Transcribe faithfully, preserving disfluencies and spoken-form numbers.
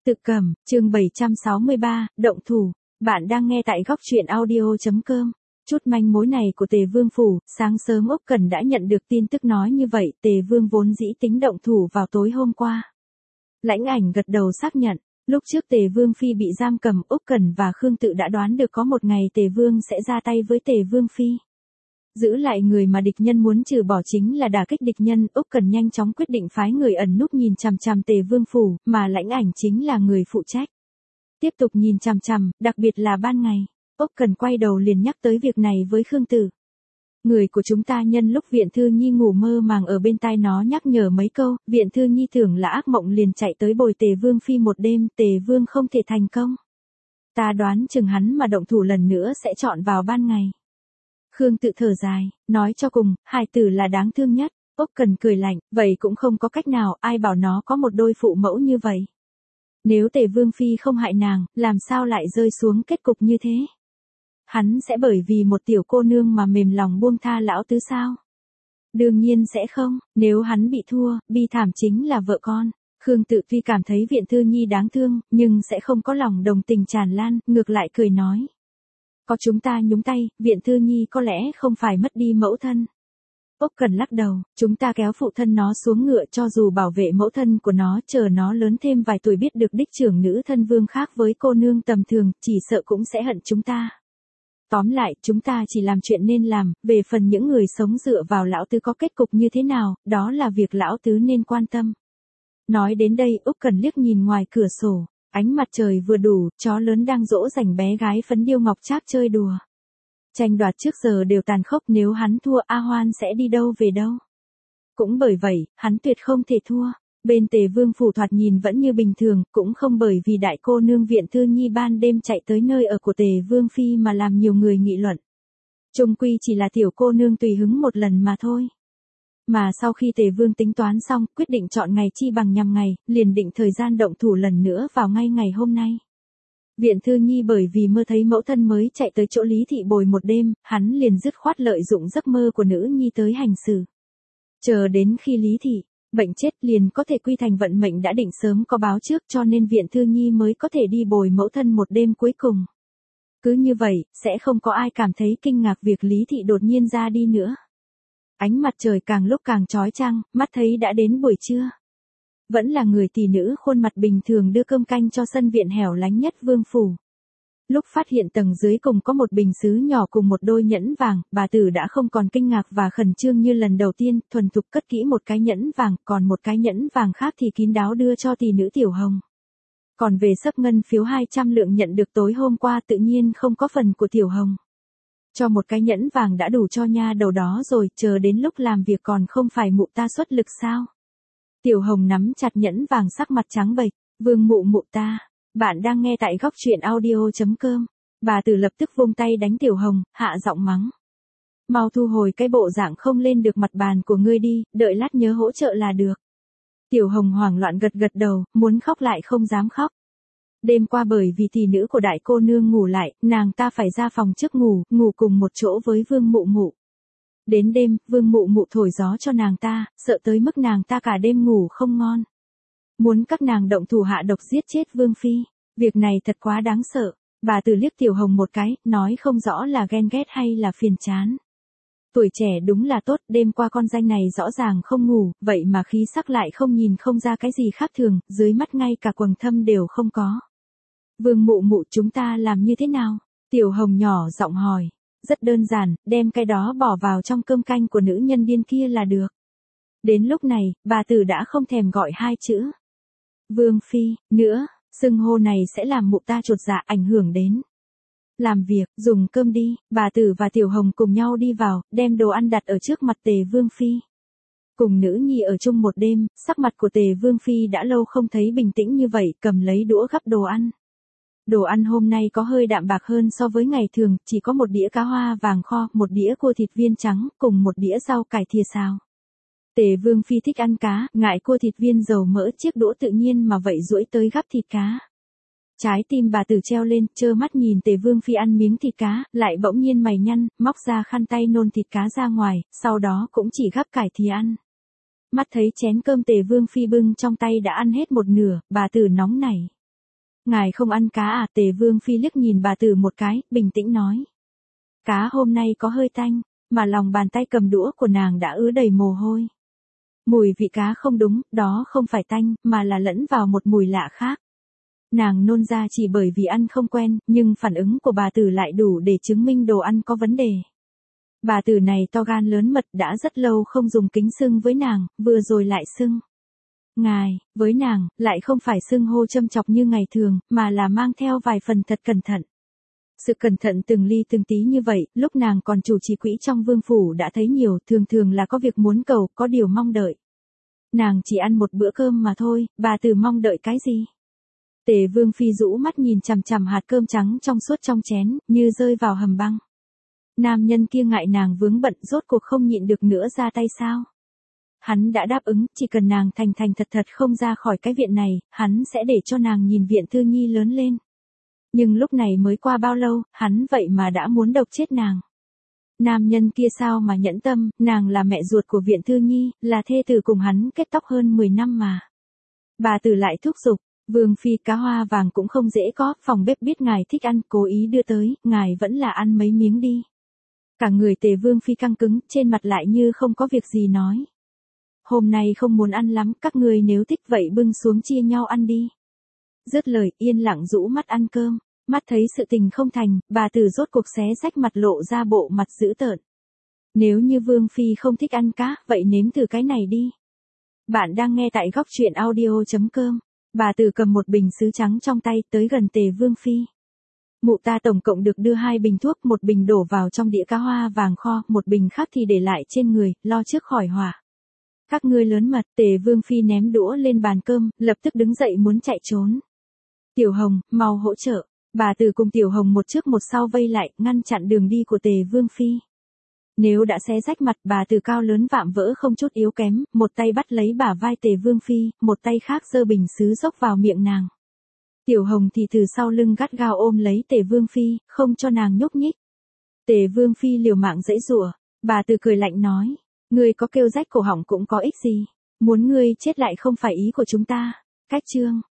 Tự Cầm, chương bảy trăm sáu mươi ba, động thủ. Bạn đang nghe tại góc truyện audio chấm com. Chút manh mối này của Tề Vương phủ, sáng sớm Úc Cẩn đã nhận được tin tức nói như vậy, Tề Vương vốn dĩ tính động thủ vào tối hôm qua. Lãnh Ảnh gật đầu xác nhận, lúc trước Tề Vương phi bị giam cầm, Úc Cẩn và Khương Tự đã đoán được có một ngày Tề Vương sẽ ra tay với Tề Vương phi. Giữ lại người mà địch nhân muốn trừ bỏ chính là đả kích địch nhân, Úc Cẩn nhanh chóng quyết định phái người ẩn núp nhìn chằm chằm Tề Vương phủ, mà Lãnh Ảnh chính là người phụ trách. Tiếp tục nhìn chằm chằm, đặc biệt là ban ngày. Úc Cẩn quay đầu liền nhắc tới việc này với Khương Tử. Người của chúng ta nhân lúc Viện Thư Nhi ngủ mơ màng ở bên tai nó nhắc nhở mấy câu, Viện Thư Nhi tưởng là ác mộng liền chạy tới bồi Tề Vương phi một đêm, Tề Vương không thể thành công. Ta đoán chừng hắn mà động thủ lần nữa sẽ chọn vào ban ngày. Khương Tự thở dài, nói cho cùng, hài tử là đáng thương nhất. Úc Cẩn cười lạnh, vậy cũng không có cách nào, ai bảo nó có một đôi phụ mẫu như vậy. Nếu Tề Vương phi không hại nàng, làm sao lại rơi xuống kết cục như thế? Hắn sẽ bởi vì một tiểu cô nương mà mềm lòng buông tha lão tứ sao? Đương nhiên sẽ không, nếu hắn bị thua, bi thảm chính là vợ con. Khương Tự tuy cảm thấy Viện Thư Nhi đáng thương, nhưng sẽ không có lòng đồng tình tràn lan, ngược lại cười nói. Có chúng ta nhúng tay, Viện Thư Nhi có lẽ không phải mất đi mẫu thân. Úc Cẩn lắc đầu, chúng ta kéo phụ thân nó xuống ngựa cho dù bảo vệ mẫu thân của nó, chờ nó lớn thêm vài tuổi biết được đích trưởng nữ thân vương khác với cô nương tầm thường, chỉ sợ cũng sẽ hận chúng ta. Tóm lại, chúng ta chỉ làm chuyện nên làm, về phần những người sống dựa vào lão tứ có kết cục như thế nào, đó là việc lão tứ nên quan tâm. Nói đến đây, Úc Cẩn liếc nhìn ngoài cửa sổ, ánh mặt trời vừa đủ, chó lớn đang dỗ dành bé gái phấn điêu ngọc trác chơi đùa. Tranh đoạt trước giờ đều tàn khốc, nếu hắn thua A Hoan sẽ đi đâu về đâu. Cũng bởi vậy, hắn tuyệt không thể thua. Bên Tề Vương phủ thoạt nhìn vẫn như bình thường, cũng không bởi vì đại cô nương Viện Thư Nhi ban đêm chạy tới nơi ở của Tề Vương phi mà làm nhiều người nghị luận. Chung quy chỉ là tiểu cô nương tùy hứng một lần mà thôi. Mà sau khi Tề Vương tính toán xong, quyết định chọn ngày chi bằng nhằm ngày, liền định thời gian động thủ lần nữa vào ngay ngày hôm nay. Viện Thư Nhi bởi vì mơ thấy mẫu thân mới chạy tới chỗ Lý Thị bồi một đêm, hắn liền dứt khoát lợi dụng giấc mơ của nữ nhi tới hành xử. Chờ đến khi Lý Thị bệnh chết liền có thể quy thành vận mệnh đã định sớm có báo trước, cho nên Viện Thư Nhi mới có thể đi bồi mẫu thân một đêm cuối cùng. Cứ như vậy, sẽ không có ai cảm thấy kinh ngạc việc Lý Thị đột nhiên ra đi nữa. Ánh mặt trời càng lúc càng chói chang, mắt thấy đã đến buổi trưa. Vẫn là người tỷ nữ khuôn mặt bình thường đưa cơm canh cho sân viện hẻo lánh nhất vương phủ. Lúc phát hiện tầng dưới cùng có một bình sứ nhỏ cùng một đôi nhẫn vàng, bà tử đã không còn kinh ngạc và khẩn trương như lần đầu tiên, thuần thục cất kỹ một cái nhẫn vàng, còn một cái nhẫn vàng khác thì kín đáo đưa cho tỷ nữ Tiểu Hồng. Còn về sấp ngân phiếu hai trăm lượng nhận được tối hôm qua tự nhiên không có phần của Tiểu Hồng. Cho một cái nhẫn vàng đã đủ cho nha đầu đó rồi, chờ đến lúc làm việc còn không phải mụ ta xuất lực sao? Tiểu Hồng nắm chặt nhẫn vàng sắc mặt trắng bệch, vương mụ mụ ta. Bạn đang nghe tại góc truyện audio chấm com. Bà tử lập tức vung tay đánh Tiểu Hồng, hạ giọng mắng. Mau thu hồi cái bộ dạng không lên được mặt bàn của ngươi đi, đợi lát nhớ hỗ trợ là được. Tiểu Hồng hoảng loạn gật gật đầu, muốn khóc lại không dám khóc. Đêm qua bởi vì tỷ nữ của đại cô nương ngủ lại, nàng ta phải ra phòng trước ngủ, ngủ cùng một chỗ với vương mụ mụ. Đến đêm, vương mụ mụ thổi gió cho nàng ta, sợ tới mức nàng ta cả đêm ngủ không ngon. Muốn các nàng động thủ hạ độc giết chết vương phi. Việc này thật quá đáng sợ. Bà tử liếc Tiểu Hồng một cái, nói không rõ là ghen ghét hay là phiền chán. Tuổi trẻ đúng là tốt, đêm qua con danh này rõ ràng không ngủ, vậy mà khí sắc lại không nhìn không ra cái gì khác thường, dưới mắt ngay cả quầng thâm đều không có. Vương mụ mụ chúng ta làm như thế nào? Tiểu Hồng nhỏ giọng hỏi. Rất đơn giản, đem cái đó bỏ vào trong cơm canh của nữ nhân điên kia là được. Đến lúc này, bà tử đã không thèm gọi hai chữ Vương phi nữa, xưng hô này sẽ làm mụ ta chột dạ ảnh hưởng đến làm việc. Dùng cơm đi. Bà tử và Tiểu Hồng cùng nhau đi vào, đem đồ ăn đặt ở trước mặt Tề Vương phi. Cùng nữ nhi ở chung một đêm, sắc mặt của Tề Vương phi đã lâu không thấy bình tĩnh như vậy, cầm lấy đũa gắp đồ ăn. Đồ ăn hôm nay có hơi đạm bạc hơn so với ngày thường, chỉ có một đĩa cá hoa vàng kho, một đĩa cua thịt viên trắng, cùng một đĩa rau cải thìa xào. Tề Vương phi thích ăn cá, ngại cua thịt viên dầu mỡ, chiếc đũa tự nhiên mà vậy duỗi tới gắp thịt cá. Trái tim bà tử treo lên, trơ mắt nhìn Tề Vương phi ăn miếng thịt cá, lại bỗng nhiên mày nhăn, móc ra khăn tay nôn thịt cá ra ngoài, sau đó cũng chỉ gắp cải thìa ăn. Mắt thấy chén cơm Tề Vương phi bưng trong tay đã ăn hết một nửa, bà tử nóng nảy. Ngài không ăn cá à? Tề Vương Phi liếc nhìn bà tử một cái, bình tĩnh nói. Cá hôm nay có hơi tanh, mà lòng bàn tay cầm đũa của nàng đã ứ đầy mồ hôi. Mùi vị cá không đúng, đó không phải tanh, mà là lẫn vào một mùi lạ khác. Nàng nôn ra chỉ bởi vì ăn không quen, nhưng phản ứng của bà tử lại đủ để chứng minh đồ ăn có vấn đề. Bà tử này to gan lớn mật, đã rất lâu không dùng kính xưng với nàng, vừa rồi lại xưng. Ngài, với nàng, lại không phải xưng hô châm chọc như ngày thường, mà là mang theo vài phần thật cẩn thận. Sự cẩn thận từng ly từng tí như vậy, lúc nàng còn chủ trì quỹ trong vương phủ đã thấy nhiều, thường thường là có việc muốn cầu, có điều mong đợi. Nàng chỉ ăn một bữa cơm mà thôi, bà tử mong đợi cái gì? Tề Vương Phi rũ mắt nhìn chằm chằm hạt cơm trắng trong suốt trong chén, như rơi vào hầm băng. Nam nhân kia ngại nàng vướng bận, rốt cuộc không nhịn được nữa ra tay sao? Hắn đã đáp ứng, chỉ cần nàng thành thành thật thật không ra khỏi cái viện này, hắn sẽ để cho nàng nhìn viện Thư Nhi lớn lên. Nhưng lúc này mới qua bao lâu, hắn vậy mà đã muốn độc chết nàng. Nam nhân kia sao mà nhẫn tâm, nàng là mẹ ruột của viện Thư Nhi, là thê tử cùng hắn kết tóc hơn mười năm mà. Bà tử lại thúc giục, Vương Phi cá hoa vàng cũng không dễ có, phòng bếp biết ngài thích ăn, cố ý đưa tới, ngài vẫn là ăn mấy miếng đi. Cả người Tề Vương Phi căng cứng, trên mặt lại như không có việc gì nói. Hôm nay không muốn ăn lắm, các người nếu thích vậy bưng xuống chia nhau ăn đi. Dứt lời, yên lặng rũ mắt ăn cơm, mắt thấy sự tình không thành, bà tử rốt cuộc xé rách mặt lộ ra bộ mặt dữ tợn. Nếu như Vương Phi không thích ăn cá, vậy nếm thử cái này đi. Bạn đang nghe tại góc truyện audio chấm com. Bà tử cầm một bình sứ trắng trong tay tới gần Tề Vương Phi. Mụ ta tổng cộng được đưa hai bình thuốc, một bình đổ vào trong đĩa cá hoa vàng kho, một bình khác thì để lại trên người, lo trước khỏi hỏa. Các ngươi lớn mật. Tề Vương Phi ném đũa lên bàn cơm, lập tức đứng dậy muốn chạy trốn. Tiểu Hồng, mau hỗ trợ. Bà tử cùng Tiểu Hồng một trước một sau vây lại, ngăn chặn đường đi của Tề Vương Phi. Nếu đã xé rách mặt, bà tử cao lớn vạm vỡ không chút yếu kém, một tay bắt lấy bả vai Tề Vương Phi, một tay khác giơ bình sứ dốc vào miệng nàng. Tiểu Hồng thì từ sau lưng gắt gao ôm lấy Tề Vương Phi, không cho nàng nhúc nhích. Tề Vương Phi liều mạng giãy giụa, bà tử cười lạnh nói, ngươi có kêu rách cổ họng cũng có ích gì, muốn ngươi chết lại không phải ý của chúng ta. Cách chương